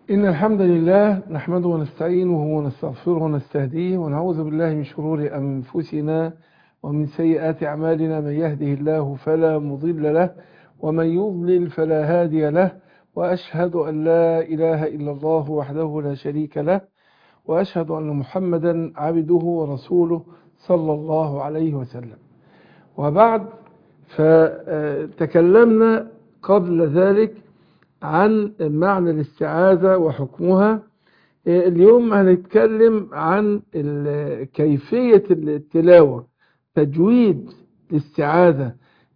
إن الحمد لله نحمده ونستعينه ونستغفره ونستهديه ونعوذ بالله من شرور أنفسنا ومن سيئات أعمالنا. من يهده الله فلا مضل له ومن يضلل فلا هادي له، وأشهد أن لا إله إلا الله وحده لا شريك له، وأشهد أن محمدا عبده ورسوله صلى الله عليه وسلم. وبعد، فتكلمنا قبل ذلك عن معنى الاستعاذة وحكمها. اليوم هنتكلم عن كيفية التلاوة، تجويد الاستعاذة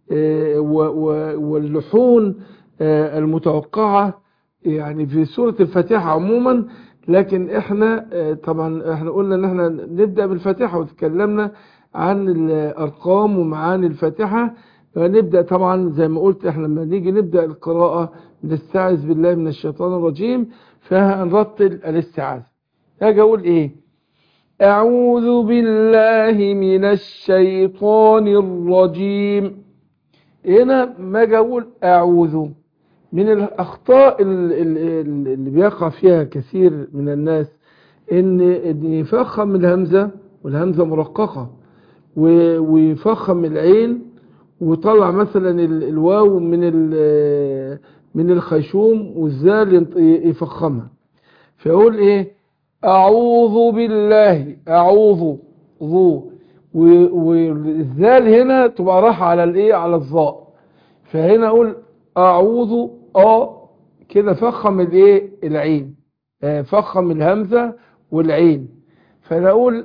واللحون المتوقعة يعني في سورة الفاتحة عموما. لكن احنا طبعا احنا قلنا ان احنا نبدأ بالفاتحة وتكلمنا عن الأرقام ومعاني الفاتحة. فنبدأ طبعا زي ما قلت، احنا لما نيجي نبدأ القراءة نستعذ بالله من الشيطان الرجيم، فهنرتل الاستعاذة. هاجي اقول ايه؟ اعوذ بالله من الشيطان الرجيم. هنا ما اجي اقول اعوذ، من الاخطاء اللي بيقع فيها كثير من الناس ان يفخم الهمزة، والهمزة مرققة، ويفخم العين وطلع مثلا الواو من الخيشوم، والزال يفخمها. فيقول ايه؟ اعوذ بالله، اعوذ ذو، والزال هنا تبقى راحة على الايه، على الظاء. فهنا اقول اعوذ كده فخم الايه، العين، فخم الهمزة والعين. فانا اقول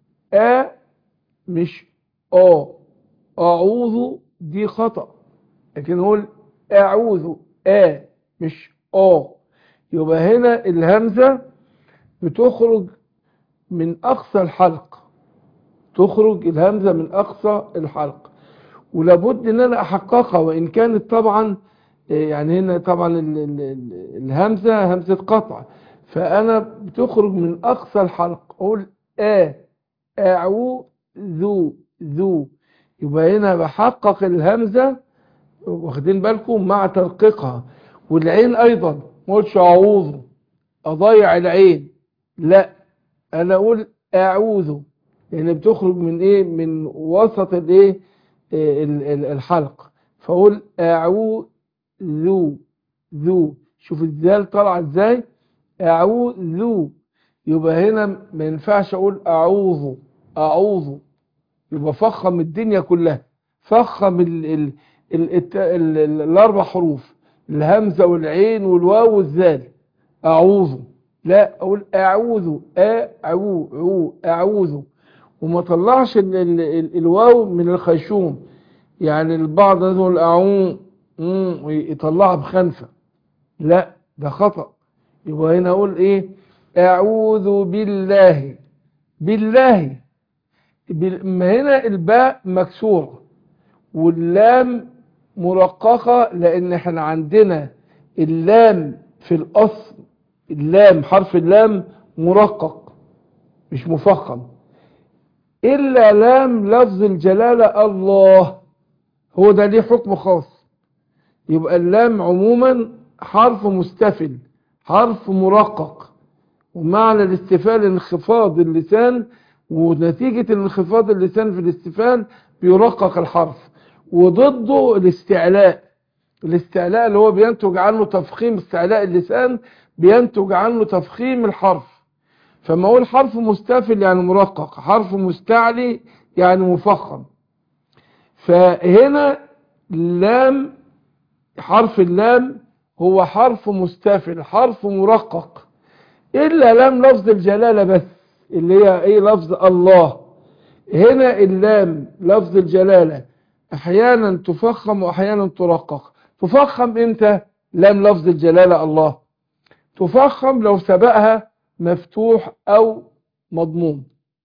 مش اعوذ، دي خطأ. لكن اقول اعوذ مش يبقى هنا الهمزة بتخرج من اقصى الحلق، تخرج الهمزة من اقصى الحلق، ولابد ان انا احققها. وان كانت طبعا يعني هنا طبعا الهمزة همزة قطع، فانا بتخرج من اقصى الحلق. اقول اعوذ ذو، يبقى هنا بحقق الهمزة، واخدين بالكم، مع ترقيقها. والعين ايضا ما اقولش اعوذ اضيع العين، لا، انا اقول اعوذ، لان بتخرج من ايه، من وسط الايه، الحلق. فاقول اعوذ ذو، شوف الزال طالعه ازاي، اعوذ. يبقى هنا ما ينفعش اقول اعوذ، يبقى فخم الدنيا كلها، فخم الاربع حروف، الهمزة والعين والواو والزال. اعوذ، لا، اقول اعوذ، اعوذ، وما طلعش الواو من الخيشوم. يعني البعض يقول اعوذ ويطلعها بخنفة، لا، ده خطأ. يبقى هنا اقول ايه؟ اعوذ بالله، بالله. ما هنا الباء مكسورة واللام مرققة، لان احنا عندنا اللام في الاصل، اللام حرف اللام مرقق مش مفخم، الا لام لفظ الجلالة الله، هو ده ليه حكم خاص. يبقى اللام عموما حرف مستفل، حرف مرقق، ومعنى الاستفال انخفاض اللسان، ونتيجة انخفاض اللسان في الاستفال بيرقق الحرف. وضده الاستعلاء، الاستعلاء اللي هو بينتج عنه تفخيم، استعلاء اللسان بينتج عنه تفخيم الحرف. فما اقول حرف مستفل يعني مرقق، حرف مستعلي يعني مفخم. فهنا اللام، حرف اللام هو حرف مستفل، حرف مرقق، إلا لام لفظ الجلالة بس، اللي هي ايه، لفظ الله. هنا اللام لفظ الجلالة احيانا تفخم واحيانا ترقق. تفخم امتى؟ لام لفظ الجلالة الله تفخم لو سبقها مفتوح او مضموم،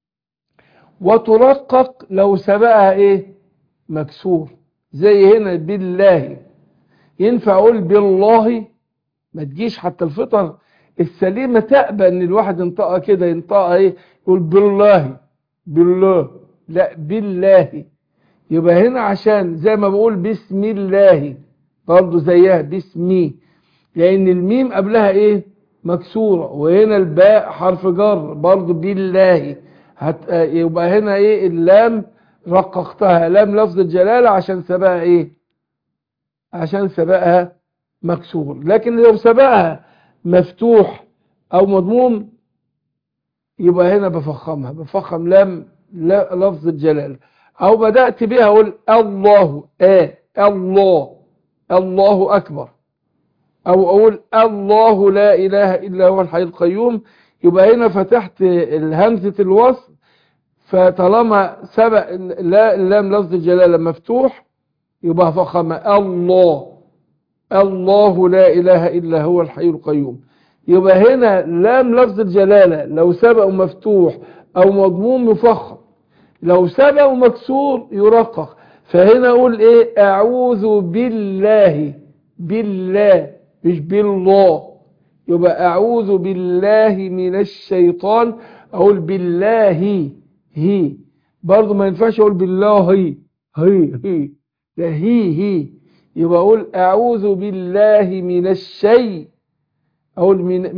وترقق لو سبقها ايه، مكسور. زي هنا بالله، ينفع اقول بالله؟ ما تجيش حتى الفطر السليمة تأبى ان الواحد ينطقها كده، ينطقها ايه، يقول بالله، بالله، لا، بالله. يبقى هنا عشان زي ما بقول بسم الله، برضو زيها بسمي، لان الميم قبلها ايه، مكسورة، وهنا الباء حرف جر برضو بالله. يبقى هنا ايه اللام رققتها لام لفظ الجلالة عشان سبقها ايه؟ عشان سبقها مكسور. لكن لو سبقها مفتوح او مضموم يبقى هنا بفخمها، بفخم لام لفظ الجلالة. او بدأت بها اقول الله الله الله اكبر، او اقول الله لا اله الا هو الحي القيوم، يبقى هنا فتحت الهمزة الوصل. فطالما سبق اللام لفظ الجلالة مفتوح يبقى فخم الله الله لا اله الا هو الحي القيوم. يبقى هنا لام لفظ الجلالة لو سبق مفتوح او مضموم يفخم، لو سبق مكسور يرقق. فهنا اقول ايه؟ اعوذ بالله، بالله مش بالله. يبقى اعوذ بالله من الشيطان، اقول بالله هي. برضو ما ينفعش اقول بالله هي ده هي. يبقى اقول اعوذ بالله من الشيء، اقول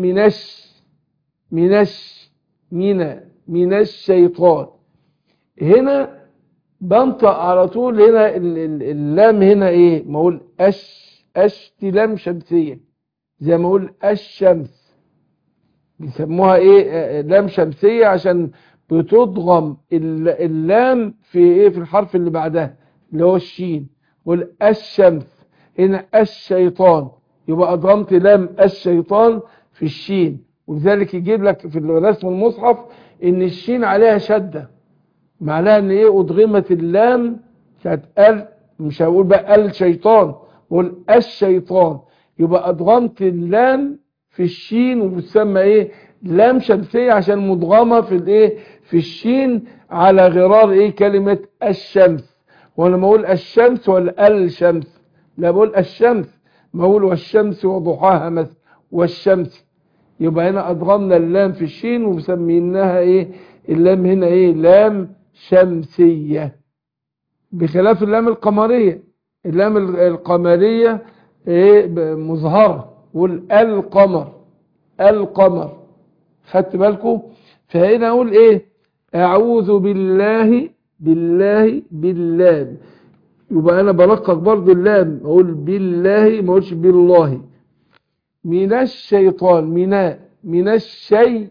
من الشيطان. هنا بنطق على طول. هنا اللام هنا ايه؟ ما اقول دي لام شمسية، زي ما اقول الشمس. بيسموها ايه؟ لام شمسية عشان بتضغم اللام في ايه؟ في الحرف اللي بعدها اللي هو الشين. قول الشمس. هنا الشيطان، يبقى اضغمت لام الشيطان في الشين. ولذلك يجيب لك في رسم المصحف ان الشين عليها شدة، معناها ان ايه؟ اضغمت اللام. كانت مش هقول بقى الشيطان، قول الشيطان. يبقى اضغمت اللام في الشين، وبتسمى ايه؟ لام شمسية عشان مضغمة في الايه؟ في الشين على غرار ايه؟ كلمة الشمس. وانا ما اقول الشمس ولا الشمس، لا بقول الشمس. ما اقول والشمس وضحاها مثلا والشمس. يبقى هنا ادغمنا اللام في الشين ومسميناها ايه؟ اللام هنا ايه؟ لام شمسية، بخلاف اللام القمرية. اللام القمرية ايه؟ مظهرة. والقمر القمر. خدت بالكم؟ فهنا اقول ايه؟ اعوذ بالله بالله. يبقى انا برقق برضو اللام، اقول بالله ما اقولش بالله. من الشيطان، من الشيء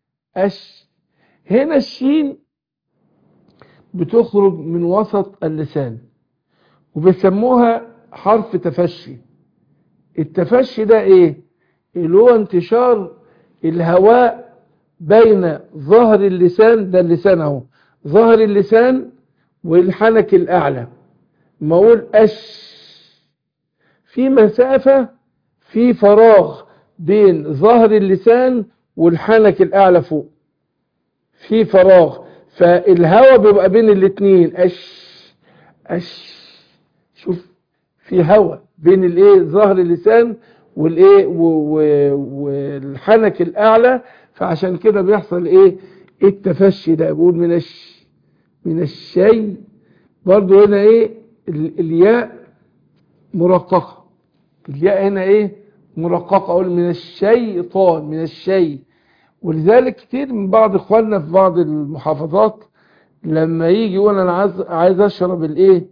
هنا الشين بتخرج من وسط اللسان وبيسموها حرف تفشي. التفشي ده ايه؟ اللي هو انتشار الهواء بين ظهر اللسان، ده اللسان اهو، ظهر اللسان والحنك الاعلى. ما اقول في مسافة، في فراغ بين ظهر اللسان والحنك الاعلى فوق، في فراغ. فالهواء بيبقى بين الاتنين شوف، في هواء بين الايه؟ ظهر اللسان والايه؟ والحنك الاعلى. فعشان كده بيحصل ايه؟ التفشي ده. بقول من الشيء. برضو هنا ايه؟ الياء مرققة. الياء هنا ايه؟ مرققة. اقول من الشيطان، من الشيء. ولذلك كتير من بعض اخواننا في بعض المحافظات لما يجي يقول انا عايز اشرب الايه؟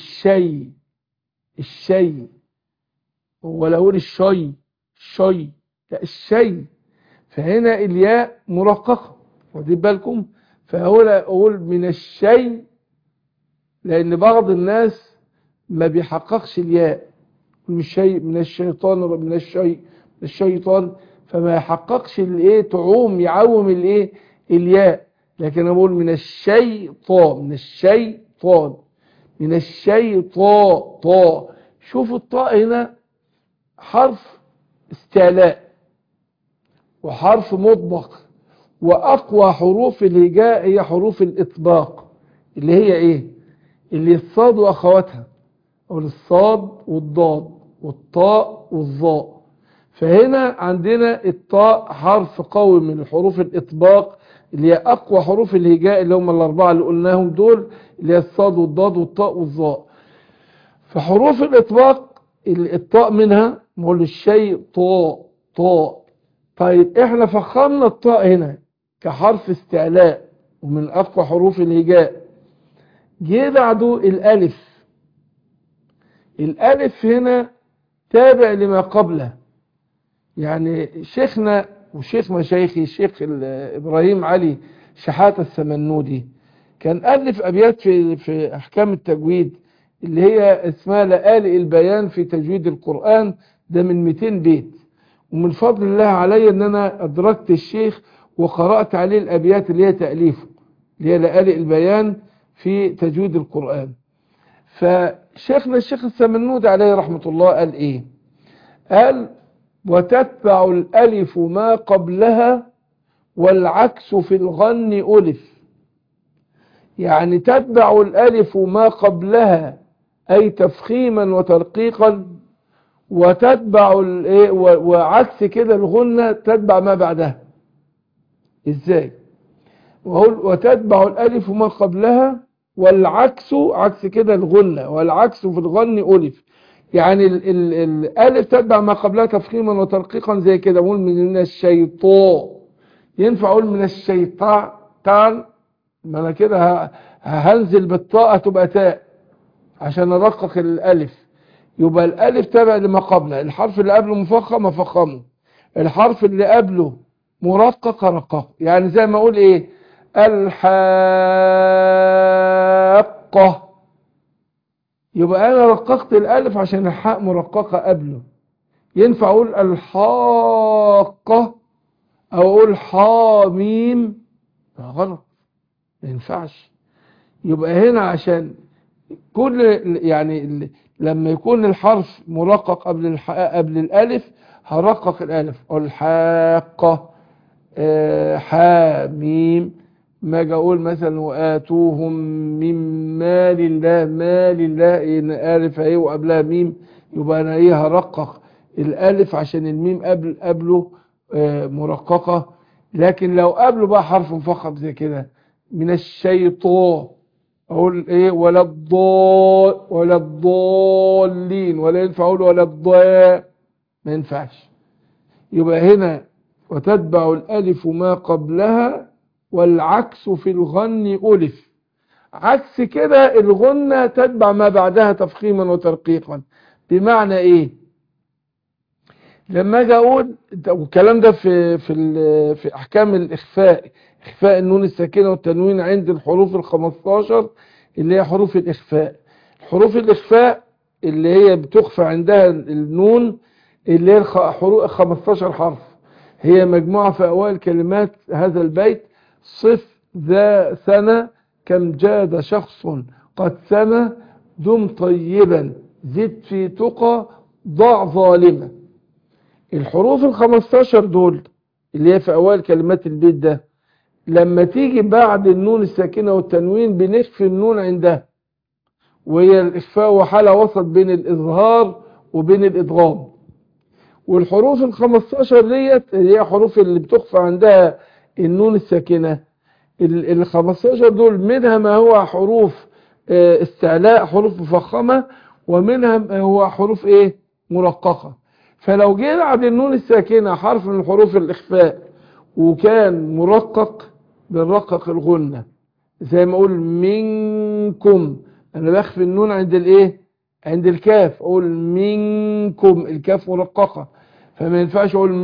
الشاي، ولا اقول الشاي لا الشاي. فهنا الياء مرققة، واخدين بالكم؟ اقول من الشيء، لان بعض الناس ما بيحققش الياء. من الشيطان، من الشيطان، فما يحققش الايه؟ تعوم، يعوم الايه؟ الياء. لكن اقول من الشيطان، من الشيطان. شوفوا الطاء هنا حرف استعلاء وحرف مطبق، واقوى حروف الهجاء هي حروف الاطباق، اللي هي ايه؟ اللي الصاد واخواتها، او الصاد والضاد والطاء والظاء. فهنا عندنا الطاء حرف قوي من حروف الاطباق، اللي هي اقوى حروف الهجاء، اللي هم الاربعه اللي قلناهم دول، اللي هي الصاد والضاد والطاء والظاء. فحروف الاطباق الطاء منها، نقول الشيء طاء. طيب احنا فخمنا الطاء هنا كحرف استعلاء ومن اقوى حروف الهجاء. جه بعده الالف. الالف هنا تابع لما قبله. يعني شيخنا وشيخ مشايخي الشيخ ابراهيم علي شحاتة السمنودي كان ألف أبيات في أحكام التجويد اللي هي اسمها لآلئ البيان في تجويد القرآن. ده من 200 بيت. ومن فضل الله علي ان انا ادركت الشيخ وقرأت عليه الأبيات اللي هي تأليفه اللي هي لآلئ البيان في تجويد القرآن. فشيخنا الشيخ السمنودي عليه رحمة الله قال ايه؟ قال وتتبع الألف ما قبلها والعكس في الغن ألف. يعني تتبع الألف ما قبلها أي تفخيما وترقيقا، وتتبع وعكس كده الغنة تتبع ما بعدها. ازاي؟ وتتبع الألف ما قبلها والعكس عكس كده الغنة، والعكس في الغن ألف. يعني الألف تتبع ما قبلها تفخيما وترقيقا زي كده. أقول من الشيطان، ينفع أقول من الشيطان؟ ما أنا كده هنزل بالطاء تبقى تاء عشان أرقق الألف. يبقى الألف تابع لما قبله. الحرف اللي قبله مفخم أفخمه، الحرف اللي قبله مرقق أرققه. يعني زي ما أقول إيه؟ الحاقة، يبقى أنا رققت الألف عشان الحاء مرققة قبله. ينفع أقول الحاقة أو أقول حاميم؟ غلط، ما ينفعش. يبقى هنا عشان كل يعني لما يكون الحرف مرقق قبل الألف هرقق الألف. الحاقة، حاميم. ما اجي اقول مثلا وآتوهم من مال الله، مال الله ان ألف اهي وقبلها ميم، يبقى انا ايه؟ هرقق الألف عشان الميم قبله مرققة. لكن لو قبله بقى حرف مفخم زي كده من الشيطان، اقول ايه؟ ولا الضالين، ولا ينفع اقول ولا الضاء، ما ينفعش. يبقى هنا وتتبع الألف ما قبلها والعكس في الغن ألف. عكس كده الغنة تتبع ما بعدها تفخيما وترقيقا. بمعنى ايه؟ لما اجي اقول والكلام ده في احكام الاخفاء، اخفاء النون الساكنه والتنوين عند الحروف ال15 اللي هي حروف الاخفاء. حروف الاخفاء اللي هي بتخفى عندها النون اللي هي حروف 15 حرف، هي مجموعه في اوائل كلمات هذا البيت. صف ذا سنة كم جاد شخص قد سنة، دم طيبا زد في تقى ضع ظالما. الحروف ال15 دول اللي هي في اوائل كلمات البيت ده، لما تيجي بعد النون الساكنة والتنوين بنخفي النون عندها، وهي الإخفاء وحالة وسط بين الإظهار وبين الإدغام. والحروف ال15 ديت هي حروف اللي بتخفى عندها النون الساكنة. ال15 دول منها ما هو حروف استعلاء، حروف مفخمة، ومنها ما هو حروف ايه؟ مرققة. فلو جه بعد النون الساكنة حرف من حروف الإخفاء وكان مرقق بنرقق الغنة. زي ما اقول منكم، انا بخفي النون عند الايه؟ عند الكاف. اقول منكم، الكاف مرققة، فما ينفعش اقول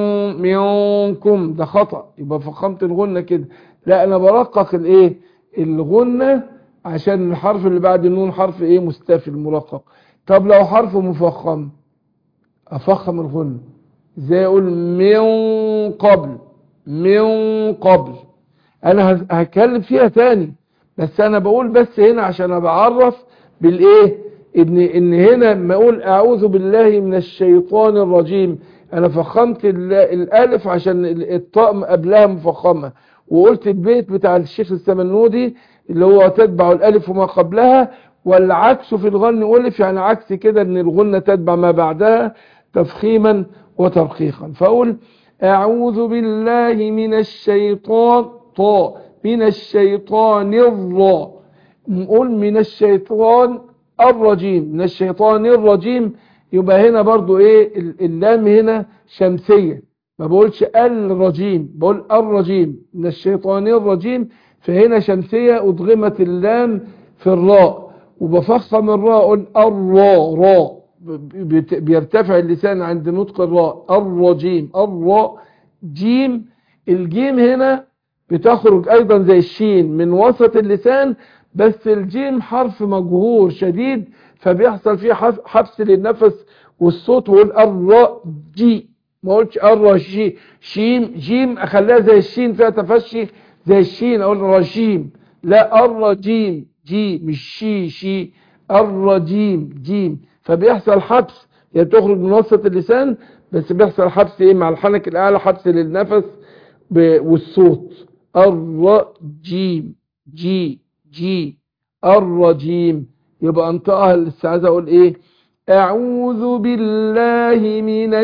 منكم، ده خطأ، يبقى فخمت الغنة كده. لا، انا برقق الايه؟ الغنة عشان الحرف اللي بعد النون حرف ايه؟ مستفل مرقق. طب لو حرف مفخم افخم الغنة. زي اقول من قبل، من قبل. انا هتكلم فيها تاني، بس انا بقول بس هنا عشان ابعرف بالايه؟ ان هنا لما اقول اعوذ بالله من الشيطان الرجيم، انا فخمت الالف عشان الطاء قبلها مفخمه. وقلت البيت بتاع الشيخ السمنودي اللي هو تتبع الالف وما قبلها والعكس في الغن الف، يعني عكس كده ان الغنه تتبع ما بعدها تفخيما وترقيقا. فاقول اعوذ بالله من الشيطان، من الشيطان الراء. نقول من الشيطان الرجيم، من الشيطان الرجيم. يبقى هنا برضو ايه؟ اللام هنا شمسية، ما بقولش الرجيم، بقول الرجيم من الشيطان الرجيم. فهنا شمسية أضغمت اللام في الراء، وبفخم الراء أقول الراء راء، بيرتفع اللسان عند نطق الراء. الرجيم الراء جيم. الجيم هنا بتخرج أيضا زي الشين من وسط اللسان، بس الجيم حرف مجهور شديد فبيحصل فيه حبس للنفس والصوت، وقول الراء جي، ما قلتش الرجي شيم جيم اخليها زي الشين فيها تفشي زي الشين اقول رجيم. لا الرجيم جي مش شي شي، الرجيم جيم. فبيحصل حبس، يعني بتخرج من وسط اللسان بس بيحصل حبس ايه مع الحنك الاعلى، حبس للنفس والصوت. الرجيم جي جي الرجيم. يبقى انطقها الاستعاذة اقول ايه؟ اعوذ بالله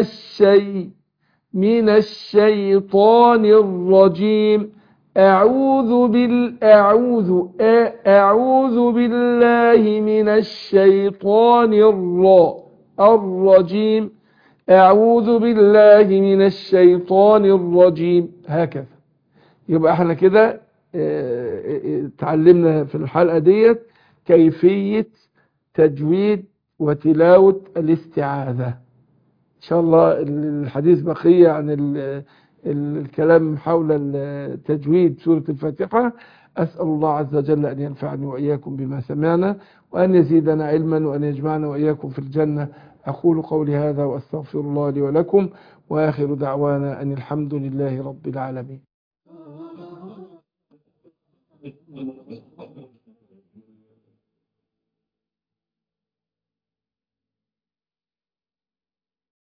من الشيطان الرجيم. اعوذ بالله من الشيطان الرجيم. اعوذ بالله من الشيطان الرجيم. هكذا. يبقى احنا كده اتعلمنا في الحلقة ديت كيفية تجويد وتلاوة الاستعاذة. إن شاء الله الحديث بقية عن الكلام حول تجويد سورة الفاتحة. أسأل الله عز وجل أن ينفعني وإياكم بما سمعنا، وأن يزيدنا علما، وأن يجمعنا وإياكم في الجنة. أقول قولي هذا وأستغفر الله لي ولكم، وآخر دعوانا أن الحمد لله رب العالمين.